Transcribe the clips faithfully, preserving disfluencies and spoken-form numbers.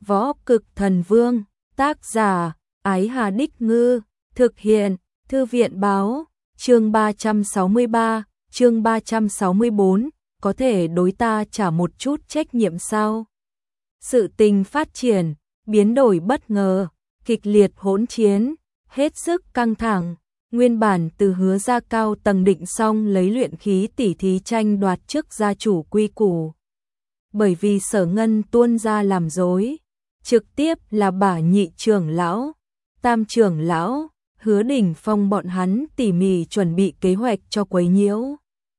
Võ Cực Thần Vương, tác giả, Ái Hà Đích Ngư, thực hiện, Thư viện Báo, chương ba trăm sáu mươi ba, chương ba trăm sáu mươi bốn, có thể đối ta trả một chút trách nhiệm sao? Sự tình phát triển, biến đổi bất ngờ, kịch liệt hỗn chiến, hết sức căng thẳng. Nguyên bản từ Hứa gia cao tầng định xong lấy luyện khí tỉ thí tranh đoạt chức gia chủ quy củ. Bởi vì Sở Ngân tuôn ra làm dối, trực tiếp là bả nhị trưởng lão, tam trưởng lão, Hứa Đỉnh Phong bọn hắn tỉ mỉ chuẩn bị kế hoạch cho quấy nhiễu.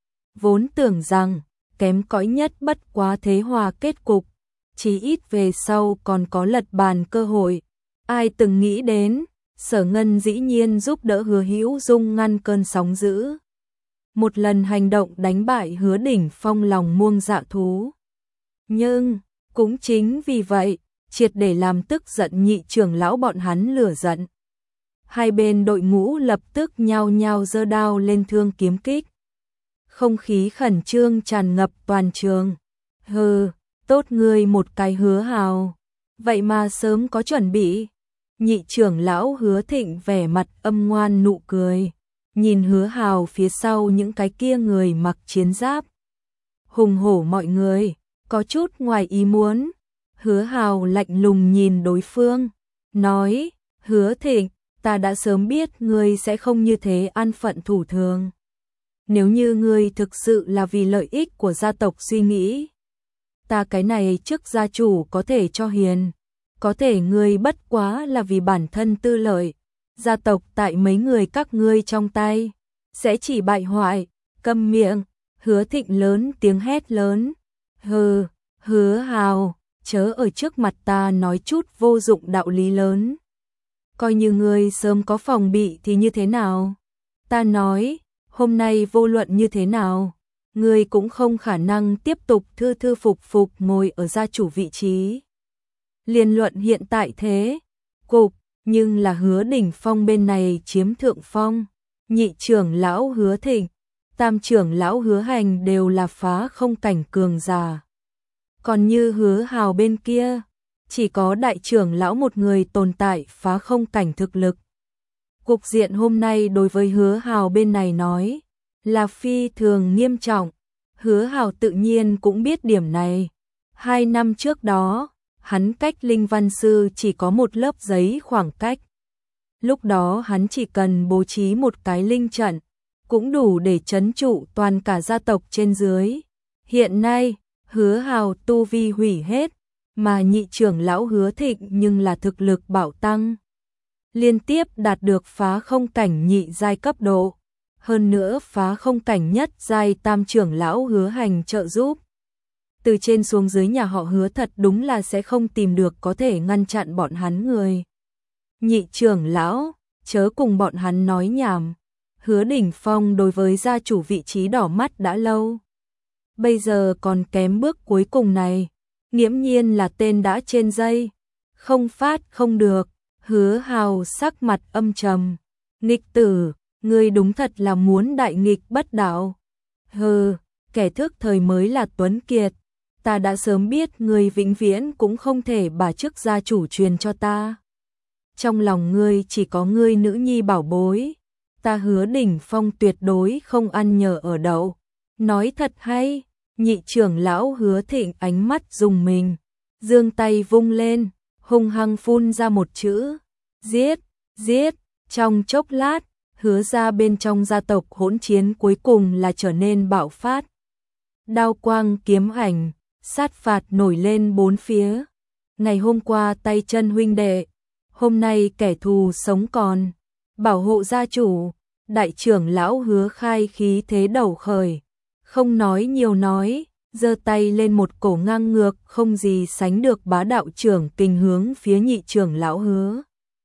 Vốn tưởng rằng, kém cỏi nhất bất quá thế hòa kết cục, chí ít về sau còn có lật bàn cơ hội. Ai từng nghĩ đến, Sở Ngân dĩ nhiên giúp đỡ Hứa Hữu Dung ngăn cơn sóng dữ. Một lần hành động đánh bại Hứa Đỉnh Phong lòng muông dạ thú. Nhưng, cũng chính vì vậy, triệt để làm tức giận nhị trưởng lão bọn hắn lửa giận. Hai bên đội ngũ lập tức nhao nhao giơ đao lên thương kiếm kích. Không khí khẩn trương tràn ngập toàn trường. Hừ, tốt ngươi một cái Hứa Hào. Vậy mà sớm có chuẩn bị. Nhị trưởng lão Hứa Thịnh vẻ mặt âm ngoan nụ cười. Nhìn Hứa Hào phía sau những cái kia người mặc chiến giáp. Hùng hổ mọi người, có chút ngoài ý muốn. Hứa Hào lạnh lùng nhìn đối phương, nói, Hứa Thịnh, ta đã sớm biết ngươi sẽ không như thế an phận thủ thường. Nếu như ngươi thực sự là vì lợi ích của gia tộc suy nghĩ, ta cái này chức gia chủ có thể cho hiền, có thể ngươi bất quá là vì bản thân tư lợi, gia tộc tại mấy người các ngươi trong tay, sẽ chỉ bại hoại, câm miệng. Hứa Thịnh lớn tiếng hét lớn, hừ, Hứa Hào, chớ ở trước mặt ta nói chút vô dụng đạo lý lớn. Coi như ngươi sớm có phòng bị thì như thế nào? Ta nói, hôm nay vô luận như thế nào, ngươi cũng không khả năng tiếp tục thư thư phục phục ngồi ở gia chủ vị trí. Liên luận hiện tại thế, cục, nhưng là Hứa Đỉnh Phong bên này chiếm thượng phong, nhị trưởng lão Hứa Thịnh, tam trưởng lão Hứa Hành đều là phá không cảnh cường giả. Còn như Hứa Hào bên kia, chỉ có đại trưởng lão một người tồn tại phá không cảnh thực lực. Cục diện hôm nay đối với Hứa Hào bên này nói là phi thường nghiêm trọng. Hứa Hào tự nhiên cũng biết điểm này. Hai năm trước đó, hắn cách Linh Văn Sư chỉ có một lớp giấy khoảng cách. Lúc đó hắn chỉ cần bố trí một cái linh trận, cũng đủ để trấn trụ toàn cả gia tộc trên dưới. Hiện nay, Hứa Hào tu vi hủy hết, mà nhị trưởng lão Hứa Thịnh nhưng là thực lực bảo tăng. Liên tiếp đạt được phá không cảnh nhị giai cấp độ, hơn nữa phá không cảnh nhất giai tam trưởng lão Hứa Hành trợ giúp. Từ trên xuống dưới nhà họ Hứa thật đúng là sẽ không tìm được có thể ngăn chặn bọn hắn người. Nhị trưởng lão, chớ cùng bọn hắn nói nhảm. Hứa Đỉnh Phong đối với gia chủ vị trí đỏ mắt đã lâu. Bây giờ còn kém bước cuối cùng này, nghiễm nhiên là tên đã trên dây, không phát không được. Hứa Hào sắc mặt âm trầm, nghịch tử, ngươi đúng thật là muốn đại nghịch bất đạo. Hừ, kẻ thức thời mới là tuấn kiệt, ta đã sớm biết ngươi vĩnh viễn cũng không thể bà chức gia chủ truyền cho ta. Trong lòng ngươi chỉ có ngươi nữ nhi bảo bối, ta Hứa Đỉnh Phong tuyệt đối không ăn nhờ ở đậu. Nói thật hay, nhị trưởng lão Hứa Thịnh ánh mắt rùng mình, giương tay vung lên, hung hăng phun ra một chữ, giết, giết. Trong chốc lát, Hứa gia bên trong gia tộc hỗn chiến cuối cùng là trở nên bạo phát. Đao quang kiếm ảnh, sát phạt nổi lên bốn phía. Ngày hôm qua tay chân huynh đệ, hôm nay kẻ thù sống còn, bảo hộ gia chủ. Đại trưởng lão Hứa Khai khí thế đầu khởi, không nói nhiều nói, giơ tay lên một cổ ngang ngược không gì sánh được bá đạo trưởng kình hướng phía nhị trưởng lão Hứa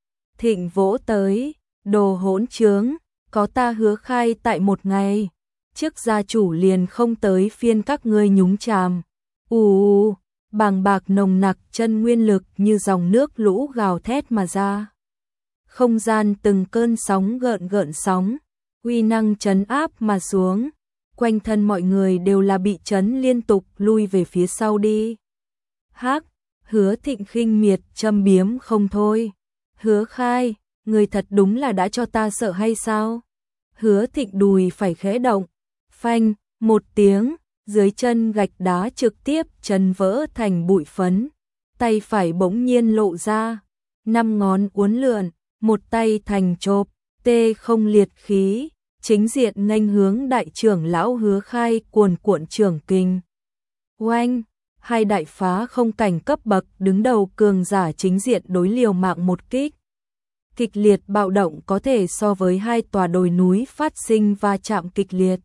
Thịnh vỗ tới. Đồ hỗn trướng, có ta Hứa Khai tại một ngày, trước gia chủ liền không tới phiên các ngươi nhúng chàm. Ù ù, bàng bạc nồng nặc chân nguyên lực như dòng nước lũ gào thét mà ra. Không gian từng cơn sóng gợn gợn sóng, uy năng trấn áp mà xuống, quanh thân mọi người đều là bị chấn liên tục lui về phía sau đi. Hắc, Hứa Thịnh khinh miệt châm biếm không thôi. Hứa Khai, người thật đúng là đã cho ta sợ hay sao? Hứa Thịnh đùi phải khẽ động, phanh, một tiếng, dưới chân gạch đá trực tiếp chân vỡ thành bụi phấn, tay phải bỗng nhiên lộ ra, năm ngón uốn lượn, một tay thành chộp, tê không liệt khí, chính diện nghênh hướng đại trưởng lão Hứa Khai cuồn cuộn trưởng kình. Oanh, hai đại phá không cảnh cấp bậc đứng đầu cường giả chính diện đối liều mạng một kích. Kịch liệt bạo động có thể so với hai tòa đồi núi phát sinh va chạm kịch liệt.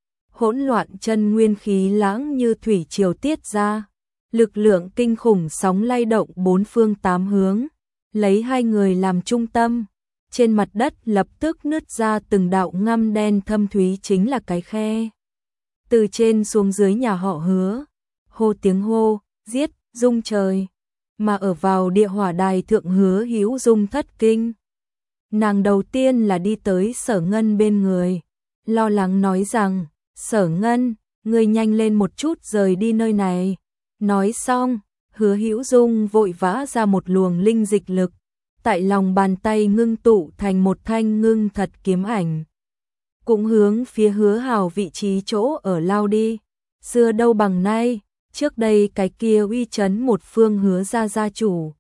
Hỗn loạn chân nguyên khí lãng như thủy triều tiết ra, lực lượng kinh khủng sóng lay động bốn phương tám hướng, lấy hai người làm trung tâm, trên mặt đất lập tức nứt ra từng đạo ngăm đen thâm thúy chính là cái khe. Từ trên xuống dưới nhà họ Hứa, hô tiếng hô, giết, rung trời, mà ở vào địa hỏa đài thượng Hứa Hữu Dung thất kinh. Nàng đầu tiên là đi tới Sở Ngân bên người, lo lắng nói rằng, Sở Ngân, ngươi nhanh lên một chút rời đi nơi này. Nói xong, Hứa Hữu Dung vội vã ra một luồng linh dịch lực, tại lòng bàn tay ngưng tụ thành một thanh ngưng thật kiếm ảnh. Cũng hướng phía Hứa Hào vị trí chỗ ở lao đi. Xưa đâu bằng nay, trước đây cái kia uy chấn một phương Hứa gia gia chủ,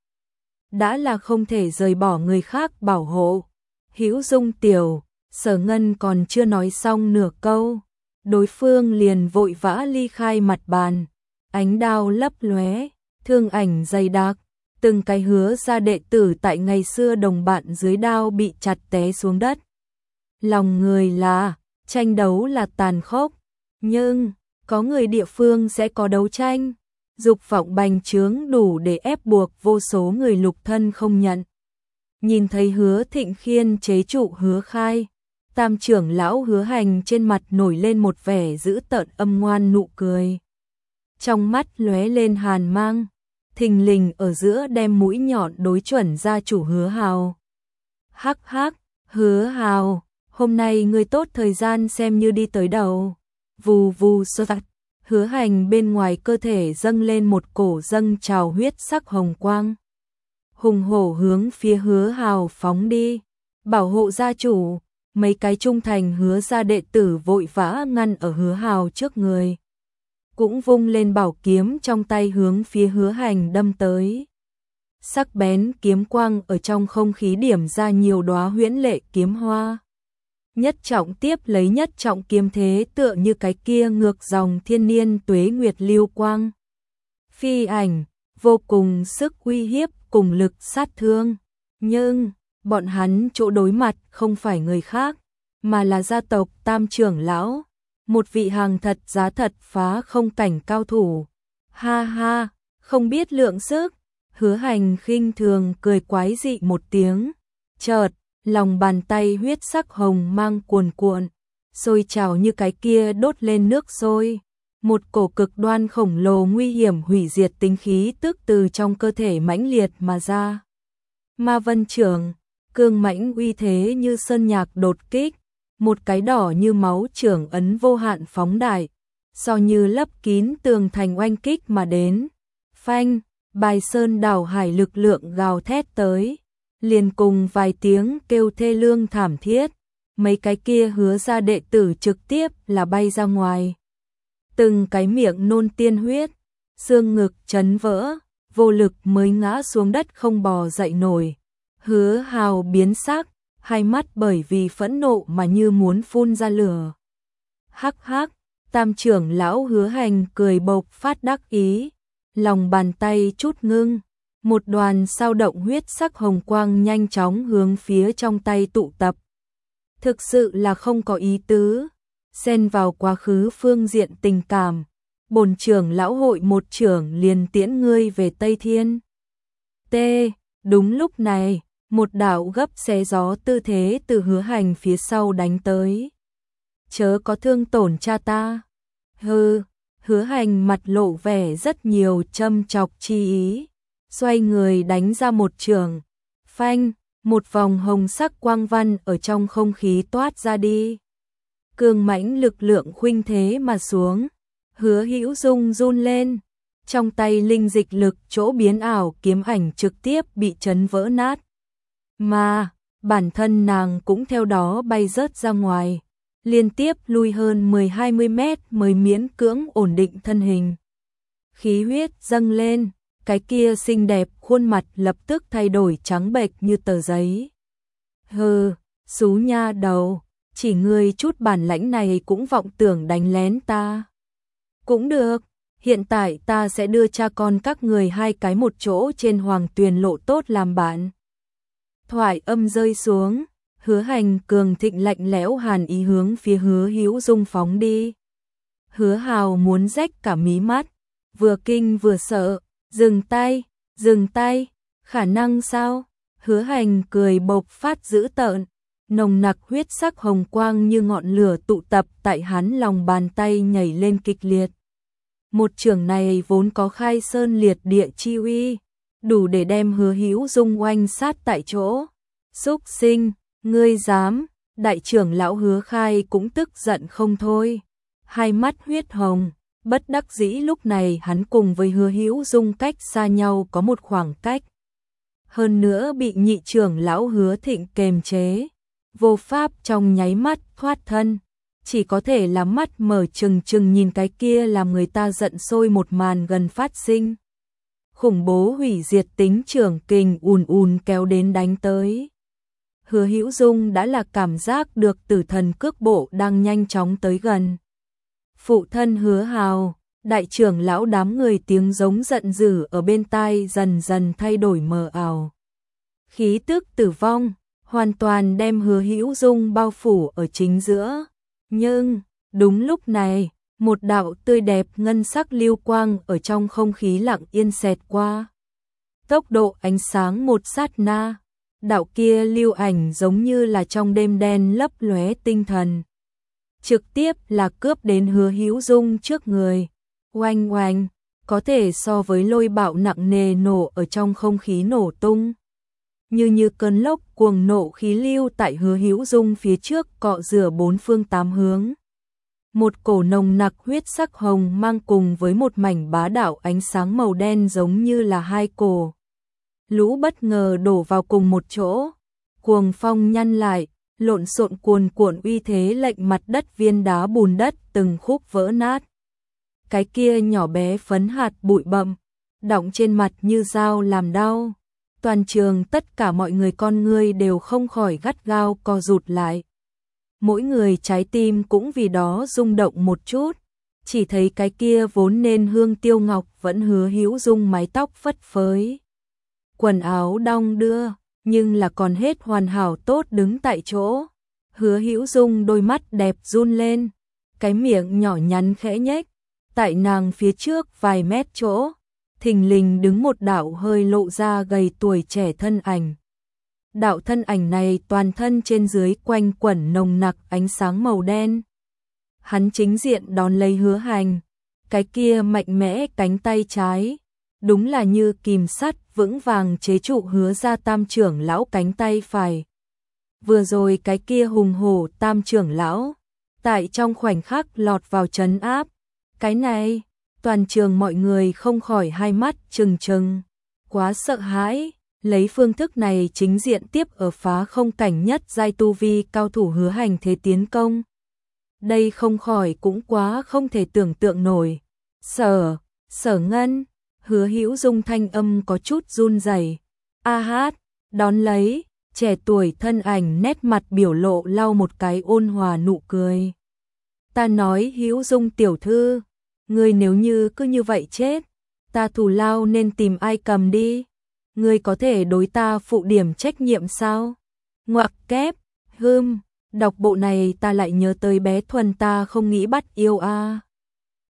đã là không thể rời bỏ người khác bảo hộ. Hữu Dung tiểu, Sở Ngân còn chưa nói xong nửa câu, đối phương liền vội vã ly khai mặt bàn, ánh đao lấp lóe, thương ảnh dày đặc, từng cái Hứa gia đệ tử tại ngày xưa đồng bạn dưới đao bị chặt té xuống đất. Lòng người là, tranh đấu là tàn khốc, nhưng có người địa phương sẽ có đấu tranh, dục vọng bành trướng đủ để ép buộc vô số người lục thân không nhận. Nhìn thấy Hứa Thịnh khiên chế trụ Hứa Khai, tam trưởng lão Hứa Hành trên mặt nổi lên một vẻ dữ tợn âm ngoan nụ cười. Trong mắt lóe lên hàn mang, thình lình ở giữa đem mũi nhọn đối chuẩn gia chủ Hứa Hào. Hắc hắc, Hứa Hào, hôm nay ngươi tốt thời gian xem như đi tới đầu. Vù vù sơ vặt, Hứa Hành bên ngoài cơ thể dâng lên một cổ dâng trào huyết sắc hồng quang. Hùng hổ hướng phía Hứa Hào phóng đi, bảo hộ gia chủ, mấy cái trung thành Hứa gia đệ tử vội vã ngăn ở Hứa Hào trước người. Cũng vung lên bảo kiếm trong tay hướng phía Hứa Hành đâm tới. Sắc bén kiếm quang ở trong không khí điểm ra nhiều đóa huyễn lệ kiếm hoa. Nhất trọng tiếp lấy nhất trọng kiếm thế tựa như cái kia ngược dòng thiên niên tuế nguyệt lưu quang. Phi ảnh, vô cùng sức uy hiếp cùng lực sát thương. Nhưng, bọn hắn chỗ đối mặt không phải người khác, mà là gia tộc Tam trưởng lão, một vị hàng thật giá thật phá không cảnh cao thủ. Ha ha, không biết lượng sức. Hứa Hành khinh thường cười quái dị một tiếng, chợt lòng bàn tay huyết sắc hồng mang cuồn cuộn, sôi trào như cái kia đốt lên nước sôi. Một cổ cực đoan khổng lồ nguy hiểm hủy diệt tính khí tức từ trong cơ thể mãnh liệt mà ra. Ma Vân Trưởng, cương mãnh uy thế như sơn nhạc đột kích, một cái đỏ như máu trưởng ấn vô hạn phóng đại, so như lấp kín tường thành oanh kích mà đến. Phanh, bài sơn đảo hải lực lượng gào thét tới, liền cùng vài tiếng kêu thê lương thảm thiết, mấy cái kia Hứa gia đệ tử trực tiếp là bay ra ngoài. Từng cái miệng nôn tiên huyết, xương ngực chấn vỡ, vô lực mới ngã xuống đất không bò dậy nổi. Hứa Hào biến sắc, hai mắt bởi vì phẫn nộ mà như muốn phun ra lửa. Hắc hắc, tam trưởng lão Hứa Hành cười bộc phát đắc ý, lòng bàn tay chút ngưng, một đoàn sao động huyết sắc hồng quang nhanh chóng hướng phía trong tay tụ tập. Thực sự là không có ý tứ, xen vào quá khứ phương diện tình cảm, bổn trưởng lão hội một trưởng liền tiễn ngươi về Tây Thiên. T. Đúng lúc này, một đạo gấp xé gió tư thế từ Hứa Hành phía sau đánh tới. Chớ có thương tổn cha ta. Hừ, Hứa Hành mặt lộ vẻ rất nhiều châm chọc chi ý, xoay người đánh ra một trường. Phanh, một vòng hồng sắc quang văn ở trong không khí toát ra đi. Cường mãnh lực lượng khuynh thế mà xuống, Hứa Hữu Dung run lên, Trong tay linh dịch lực chỗ biến ảo kiếm ảnh trực tiếp bị chấn vỡ nát. Mà, bản thân nàng cũng theo đó bay rớt ra ngoài, liên tiếp lui hơn mười hai mươi mét mới miễn cưỡng ổn định thân hình. Khí huyết dâng lên, cái kia xinh đẹp khuôn mặt lập tức thay đổi trắng bệch như tờ giấy. Hừ, xú nha đầu, chỉ ngươi chút bản lãnh này cũng vọng tưởng đánh lén ta. Cũng được, hiện tại ta sẽ đưa cha con các người hai cái một chỗ trên Hoàng Tuyền Lộ tốt làm bạn. Thoại âm rơi xuống, Hứa Hành cường thịnh lạnh lẽo hàn ý hướng phía Hứa Hữu Dung phóng đi. Hứa Hào muốn rách cả mí mắt, vừa kinh vừa sợ, dừng tay, dừng tay, khả năng sao? Hứa Hành cười bộc phát dữ tợn, nồng nặc huyết sắc hồng quang như ngọn lửa tụ tập tại hắn lòng bàn tay nhảy lên kịch liệt. Một trường này vốn có khai sơn liệt địa chi uy, đủ để đem Hứa Hữu Dung oanh sát tại chỗ. Xúc sinh, ngươi dám? Đại trưởng lão Hứa Khai cũng tức giận không thôi, hai mắt huyết hồng, bất đắc dĩ lúc này hắn cùng với Hứa Hữu Dung cách xa nhau có một khoảng cách. Hơn nữa bị nhị trưởng lão Hứa Thịnh kềm chế, vô pháp trong nháy mắt thoát thân, chỉ có thể là mắt mở trừng trừng nhìn cái kia làm người ta giận sôi một màn gần phát sinh. Khủng bố hủy diệt tính trưởng kình ùn ùn kéo đến đánh tới. Hứa Hữu Dung đã là cảm giác được tử thần cước bộ đang nhanh chóng tới gần. Phụ thân Hứa Hào, đại trưởng lão đám người tiếng giống giận dữ ở bên tai dần dần thay đổi mờ ảo. Khí tức tử vong, hoàn toàn đem Hứa Hữu Dung bao phủ ở chính giữa. Nhưng, đúng lúc này, một đạo tươi đẹp ngân sắc lưu quang ở trong không khí lặng yên xẹt qua. Tốc độ ánh sáng một sát na, đạo kia lưu ảnh giống như là trong đêm đen lấp lóe tinh thần. Trực tiếp là cướp đến Hứa Hữu Dung trước người. Oanh oanh, có thể so với lôi bạo nặng nề nổ ở trong không khí nổ tung. Như như cơn lốc cuồng nộ khí lưu tại Hứa Hữu Dung phía trước cọ rửa bốn phương tám hướng. Một cổ nồng nặc huyết sắc hồng mang cùng với một mảnh bá đạo ánh sáng màu đen giống như là hai cổ lũ bất ngờ đổ vào cùng một chỗ. Cuồng phong nhăn lại, lộn xộn cuồn cuộn uy thế lệnh mặt đất viên đá bùn đất từng khúc vỡ nát. Cái kia nhỏ bé phấn hạt bụi bặm, đọng trên mặt như dao làm đau. Toàn trường tất cả mọi người con ngươi đều không khỏi gắt gao co rụt lại. Mỗi người trái tim cũng vì đó rung động một chút. Chỉ thấy cái kia vốn nên hương tiêu ngọc vẫn Hứa Hữu Dung mái tóc phất phới, quần áo đong đưa, nhưng là còn hết hoàn hảo tốt đứng tại chỗ. Hứa Hữu Dung đôi mắt đẹp run lên, cái miệng nhỏ nhắn khẽ nhếch. Tại nàng phía trước vài mét chỗ, thình lình đứng một đạo hơi lộ ra gầy tuổi trẻ thân ảnh. Đạo thân ảnh này toàn thân trên dưới quanh quẩn nồng nặc ánh sáng màu đen. Hắn chính diện đón lấy Hứa Hành, cái kia mạnh mẽ cánh tay trái, đúng là như kìm sắt vững vàng chế trụ Hứa gia tam trưởng lão cánh tay phải. Vừa rồi cái kia hùng hổ tam trưởng lão, tại trong khoảnh khắc lọt vào trấn áp. Cái này, toàn trường mọi người không khỏi hai mắt trừng trừng, quá sợ hãi, lấy phương thức này chính diện tiếp ở phá không cảnh nhất giai tu vi cao thủ Hứa Hành thế tiến công. Đây không khỏi cũng quá không thể tưởng tượng nổi. Sở, Sở Ngân, Hứa Hữu Dung thanh âm có chút run rẩy. A hát, đón lấy, trẻ tuổi thân ảnh nét mặt biểu lộ lau một cái ôn hòa nụ cười. Ta nói Hữu Dung tiểu thư, ngươi nếu như cứ như vậy chết, ta thù lao nên tìm ai cầm đi? Ngươi có thể đối ta phụ điểm trách nhiệm sao? Ngoặc kép, hưm, đọc bộ này ta lại nhớ tới bé Thuần ta không nghĩ bắt yêu a. À.